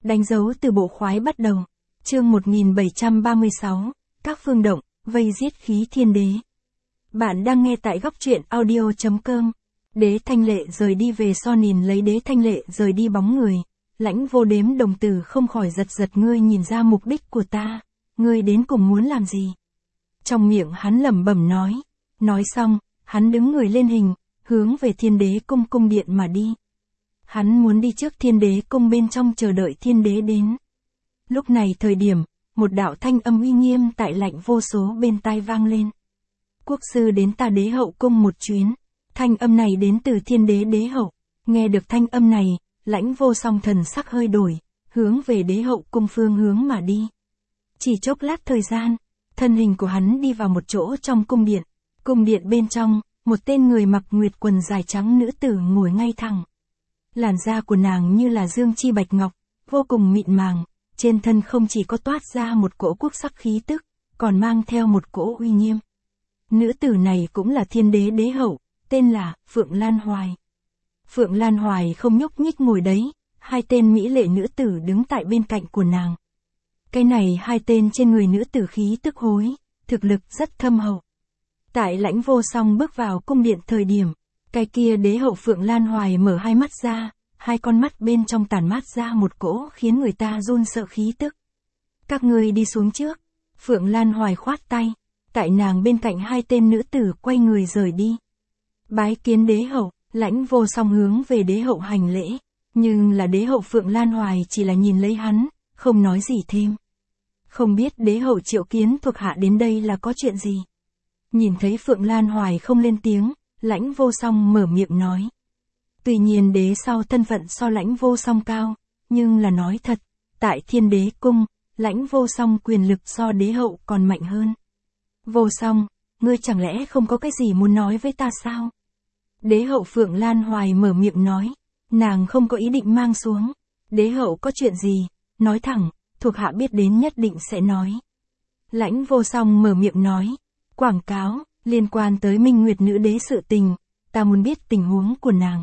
Đánh dấu từ bộ khoái bắt đầu. Chương 1736, các phương động, vây giết khí thiên đế. Bạn đang nghe tại góc truyện audio.com. Đế Thanh Lệ rời đi về so nhìn lấy Đế Thanh Lệ rời đi bóng người. Lãnh Vô Đếm đồng tử không khỏi giật giật, ngươi nhìn ra mục đích của ta, ngươi đến cùng muốn làm gì? Trong miệng hắn lẩm bẩm nói. Nói xong, hắn đứng người lên hình, hướng về Thiên Đế cung cung điện mà đi. Hắn muốn đi trước Thiên Đế cung bên trong chờ đợi Thiên Đế đến. Lúc này thời điểm, một đạo thanh âm uy nghiêm tại Lãnh Vô Số bên tai vang lên. Quốc sư đến ta Đế hậu cung một chuyến. Thanh âm này đến từ Thiên Đế Đế hậu. Nghe được thanh âm này, Lãnh Vô Song thần sắc hơi đổi, hướng về Đế hậu cung phương hướng mà đi. Chỉ chốc lát thời gian, thân hình của hắn đi vào một chỗ trong cung điện. Cung điện bên trong, một tên người mặc nguyệt quần dài trắng nữ tử ngồi ngay thẳng. Làn da của nàng như là dương chi bạch ngọc, vô cùng mịn màng, trên thân không chỉ có toát ra một cỗ quốc sắc khí tức, còn mang theo một cỗ uy nghiêm. Nữ tử này cũng là Thiên Đế Đế hậu, tên là Phượng Lan Hoài. Phượng Lan Hoài không nhúc nhích ngồi đấy, hai tên mỹ lệ nữ tử đứng tại bên cạnh của nàng. Cái này hai tên trên người nữ tử khí tức hối, thực lực rất thâm hậu. Tại Lãnh Vô Song bước vào cung điện thời điểm, cái kia Đế hậu Phượng Lan Hoài mở hai mắt ra, hai con mắt bên trong tản mát ra một cỗ khiến người ta run sợ khí tức. Các ngươi đi xuống trước. Phượng Lan Hoài khoát tay, tại nàng bên cạnh hai tên nữ tử quay người rời đi. Bái kiến Đế hậu. Lãnh Vô Song hướng về Đế hậu hành lễ, nhưng là Đế hậu Phượng Lan Hoài chỉ là nhìn lấy hắn, không nói gì thêm. Không biết Đế hậu triệu kiến thuộc hạ đến đây là có chuyện gì? Nhìn thấy Phượng Lan Hoài không lên tiếng, Lãnh Vô Song mở miệng nói. Tuy nhiên đế sau thân phận so Lãnh Vô Song cao, nhưng là nói thật, tại Thiên Đế cung, Lãnh Vô Song quyền lực so Đế hậu còn mạnh hơn. Vô Song, ngươi chẳng lẽ không có cái gì muốn nói với ta sao? Đế hậu Phượng Lan Hoài mở miệng nói, nàng không có ý định mang xuống. Đế hậu có chuyện gì, nói thẳng, thuộc hạ biết đến nhất định sẽ nói. Lãnh Vô Song mở miệng nói, quảng cáo, liên quan tới Minh Nguyệt nữ đế sự tình, ta muốn biết tình huống của nàng.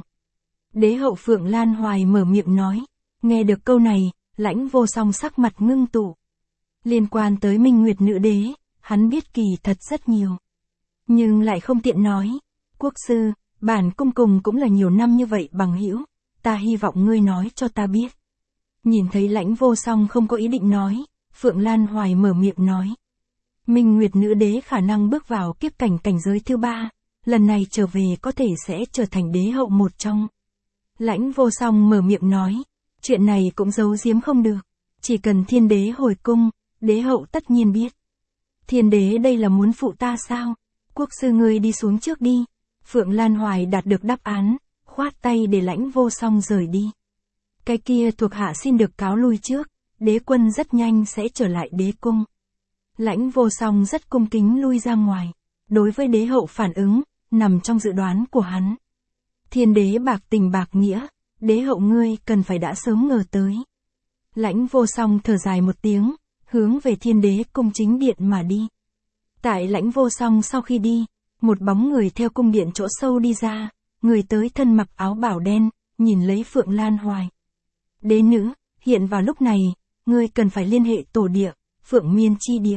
Đế hậu Phượng Lan Hoài mở miệng nói, nghe được câu này, Lãnh Vô Song sắc mặt ngưng tụ. Liên quan tới Minh Nguyệt nữ đế, hắn biết kỳ thật rất nhiều. Nhưng lại không tiện nói, quốc sư, bản cung cùng cũng là nhiều năm như vậy bằng hữu, ta hy vọng ngươi nói cho ta biết. Nhìn thấy Lãnh Vô Song không có ý định nói, Phượng Lan Hoài mở miệng nói. Minh Nguyệt nữ đế khả năng bước vào kiếp cảnh cảnh giới thứ 3, lần này trở về có thể sẽ trở thành đế hậu một trong. Lãnh Vô Song mở miệng nói, chuyện này cũng giấu giếm không được, chỉ cần Thiên Đế hồi cung, đế hậu tất nhiên biết. Thiên Đế đây là muốn phụ ta sao? Quốc sư ngươi đi xuống trước đi. Phượng Lan Hoài đạt được đáp án, khoát tay để Lãnh Vô Song rời đi. Cái kia thuộc hạ xin được cáo lui trước, đế quân rất nhanh sẽ trở lại đế cung. Lãnh Vô Song rất cung kính lui ra ngoài, đối với đế hậu phản ứng, nằm trong dự đoán của hắn. Thiên đế bạc tình bạc nghĩa, đế hậu ngươi cần phải đã sớm ngờ tới. Lãnh Vô Song thở dài một tiếng, hướng về Thiên Đế cung chính điện mà đi. Tại Lãnh Vô Song sau khi đi, một bóng người theo cung điện chỗ sâu đi ra, người tới thân mặc áo bảo đen, nhìn lấy Phượng Lan Hoài. Đế nữ, hiện vào lúc này, ngươi cần phải liên hệ tổ địa, Phượng Miên chi địa.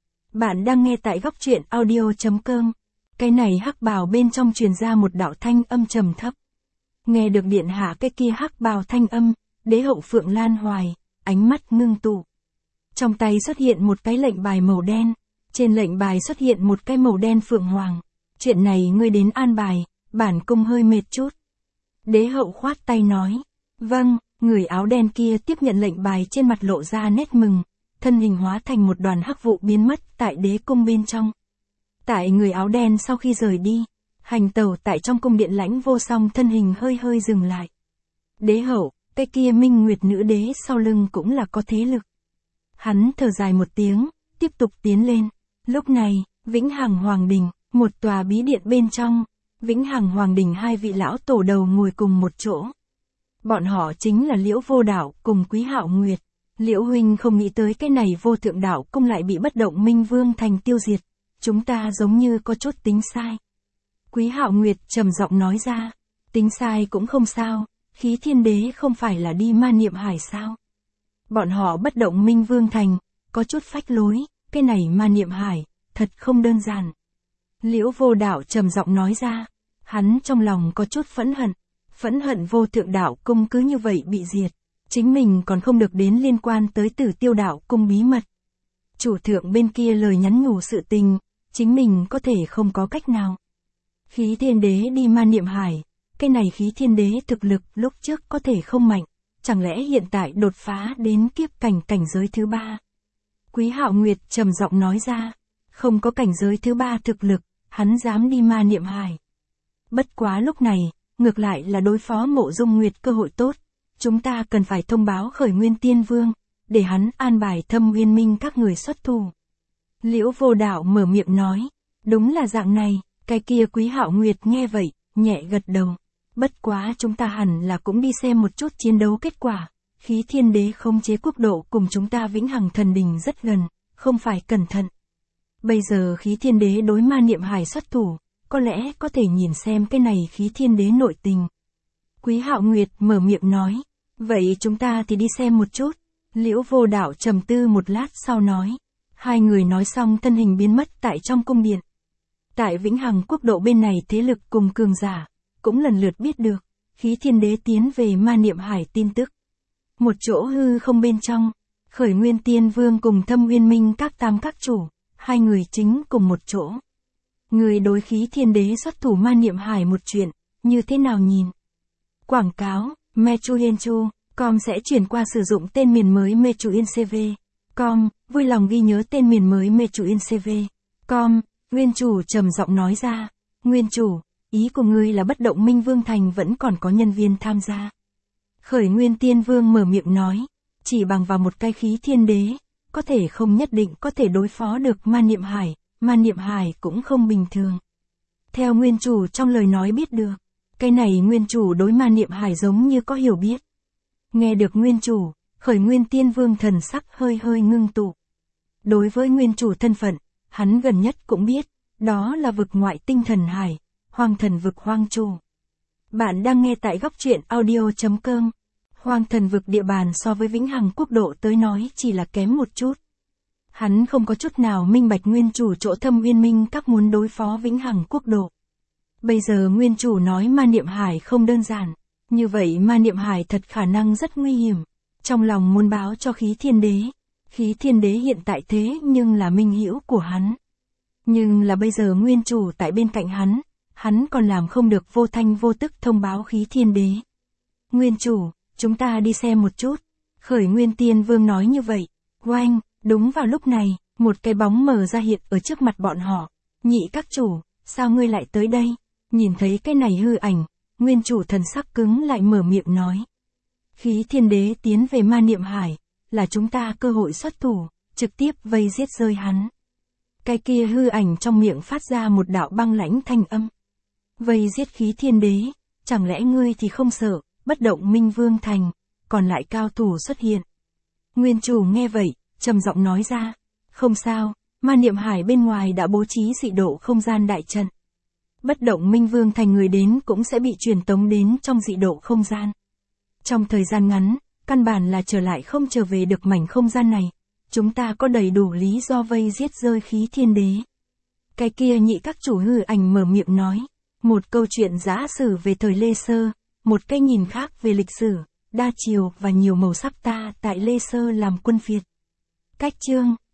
Bạn đang nghe tại góc truyện audio.com. Cái này hắc bào bên trong truyền ra một đạo thanh âm trầm thấp. Nghe được điện hạ cái kia hắc bào thanh âm, đế hậu Phượng Lan Hoài, ánh mắt ngưng tụ. Trong tay xuất hiện một cái lệnh bài màu đen, trên lệnh bài xuất hiện một cái màu đen phượng hoàng. Chuyện này ngươi đến an bài, bản cung hơi mệt chút. Đế hậu khoát tay nói, vâng, người áo đen kia tiếp nhận lệnh bài, trên mặt lộ ra nét mừng, thân hình hóa thành một đoàn hắc vụ biến mất tại đế cung bên trong. Tại người áo đen sau khi rời đi, hành tẩu tại trong cung điện Lãnh Vô Song thân hình hơi hơi dừng lại. Đế hậu, cái kia Minh Nguyệt nữ đế sau lưng cũng là có thế lực. Hắn thở dài một tiếng, tiếp tục tiến lên. Lúc này, Vĩnh Hằng Hoàng Đình, một tòa bí điện bên trong, Vĩnh Hằng Hoàng Đình hai vị lão tổ đầu ngồi cùng một chỗ. Bọn họ chính là Liễu Vô Đạo cùng Quý Hạo Nguyệt. Liễu huynh không nghĩ tới cái này Vô Thượng Đạo cung lại bị Bất Động Minh Vương thành tiêu diệt. Chúng ta giống như có chút tính sai. Quý Hạo Nguyệt trầm giọng nói ra, tính sai cũng không sao, khí thiên đế không phải là đi ma niệm hải sao? Bọn họ bất động Minh Vương Thành, có chút phách lối, cái này Ma Niệm Hải, thật không đơn giản. Liễu Vô Đạo trầm giọng nói ra, hắn trong lòng có chút phẫn hận Vô Thượng Đạo Cung cứ như vậy bị diệt, chính mình còn không được đến liên quan tới Tử Tiêu Đạo Cung bí mật. Chủ thượng bên kia lời nhắn nhủ sự tình, chính mình có thể không có cách nào. Khí Thiên Đế đi Ma Niệm Hải, cái này Khí Thiên Đế thực lực lúc trước có thể không mạnh, chẳng lẽ hiện tại đột phá đến kiếp cảnh giới thứ 3. Quý Hạo Nguyệt trầm giọng nói ra, không có cảnh giới thứ 3 thực lực, hắn dám đi Ma Niệm Hải. Bất quá lúc này, ngược lại là đối phó Mộ Dung Nguyệt cơ hội tốt, chúng ta cần phải thông báo Khởi Nguyên Tiên Vương, để hắn an bài Thâm Uyên Minh các người xuất thủ. Liễu Vô Đạo mở miệng nói, đúng là dạng này, cái kia Quý Hạo Nguyệt nghe vậy, nhẹ gật đầu. Bất quá chúng ta hẳn là cũng đi xem một chút chiến đấu kết quả, Khí Thiên Đế khống chế quốc độ cùng chúng ta Vĩnh Hằng Thần Đình rất gần, không phải cẩn thận. Bây giờ Khí Thiên Đế đối Ma Niệm Hải xuất thủ, có lẽ có thể nhìn xem cái này Khí Thiên Đế nội tình. Quý Hạo Nguyệt mở miệng nói, vậy chúng ta thì đi xem một chút. Liễu Vô Đạo trầm tư một lát sau nói. Hai người nói xong thân hình biến mất tại trong cung điện. Tại Vĩnh Hằng quốc độ bên này thế lực cùng cường giả, cũng lần lượt biết được, Khí Thiên Đế tiến về Ma Niệm Hải tin tức. Một chỗ hư không bên trong, Khởi Nguyên Tiên Vương cùng Thâm Uyên Minh các tam các chủ, hai người chính cùng một chỗ. Người đối Khí Thiên Đế xuất thủ Ma Niệm Hải một chuyện, như thế nào nhìn? Quảng cáo, Mechuyenchu.com sẽ chuyển qua sử dụng tên miền mới Mechuyencv.com, vui lòng ghi nhớ tên miền mới Mechuyencv.com. Nguyên chủ trầm giọng nói ra, Nguyên chủ, ý của ngươi là bất động Minh Vương Thành vẫn còn có nhân viên tham gia. Khởi Nguyên Tiên Vương mở miệng nói, chỉ bằng vào một cái Khí Thiên Đế, có thể không nhất định có thể đối phó được Ma Niệm Hải cũng không bình thường. Theo Nguyên chủ trong lời nói biết được, cái này Nguyên chủ đối Ma Niệm Hải giống như có hiểu biết. Nghe được Nguyên chủ, Khởi Nguyên Tiên Vương thần sắc hơi ngưng tụ. Đối với Nguyên chủ thân phận, hắn gần nhất cũng biết, đó là vực ngoại tinh thần hải, Hoang Thần Vực Hoang Chủ. Bạn đang nghe tại góc truyện audio.com. Hoang Thần Vực địa bàn so với Vĩnh Hằng quốc độ tới nói chỉ là kém một chút. Hắn không có chút nào minh bạch Nguyên chủ chỗ Thâm Uyên Minh các muốn đối phó Vĩnh Hằng quốc độ. Bây giờ Nguyên chủ nói Ma Niệm Hải không đơn giản, như vậy Ma Niệm Hải thật khả năng rất nguy hiểm. Trong lòng muốn báo cho Khí Thiên Đế. Khí Thiên Đế hiện tại thế nhưng là minh hữu của hắn. Nhưng là bây giờ Nguyên chủ tại bên cạnh hắn còn làm không được vô thanh vô tức thông báo Khí Thiên Đế. Nguyên chủ, chúng ta đi xem một chút. Khởi Nguyên Tiên Vương nói như vậy. Oanh, đúng vào lúc này, một cái bóng mờ ra hiện ở trước mặt bọn họ. Nhị các chủ, sao ngươi lại tới đây? Nhìn thấy cái này hư ảnh, Nguyên chủ thần sắc cứng lại mở miệng nói. Khí Thiên Đế tiến về Ma Niệm Hải, là chúng ta cơ hội xuất thủ, trực tiếp vây giết rơi hắn. Cái kia hư ảnh trong miệng phát ra một đạo băng lãnh thanh âm. Vây giết Khí Thiên Đế, chẳng lẽ ngươi thì không sợ, bất động Minh Vương Thành, còn lại cao thủ xuất hiện. Nguyên chủ nghe vậy, trầm giọng nói ra, không sao, Ma Niệm Hải bên ngoài đã bố trí dị độ không gian đại trận. Bất động Minh Vương Thành người đến cũng sẽ bị truyền tống đến trong dị độ không gian. Trong thời gian ngắn, căn bản là trở lại không trở về được mảnh không gian này. Chúng ta có đầy đủ lý do vây giết rơi Khí Thiên Đế. Cái kia nhị các chủ hư ảnh mở miệng nói. Một câu chuyện giả sử về thời Lê Sơ, một cái nhìn khác về lịch sử, đa chiều và nhiều màu sắc ta tại Lê Sơ làm quân phiệt. Cách chương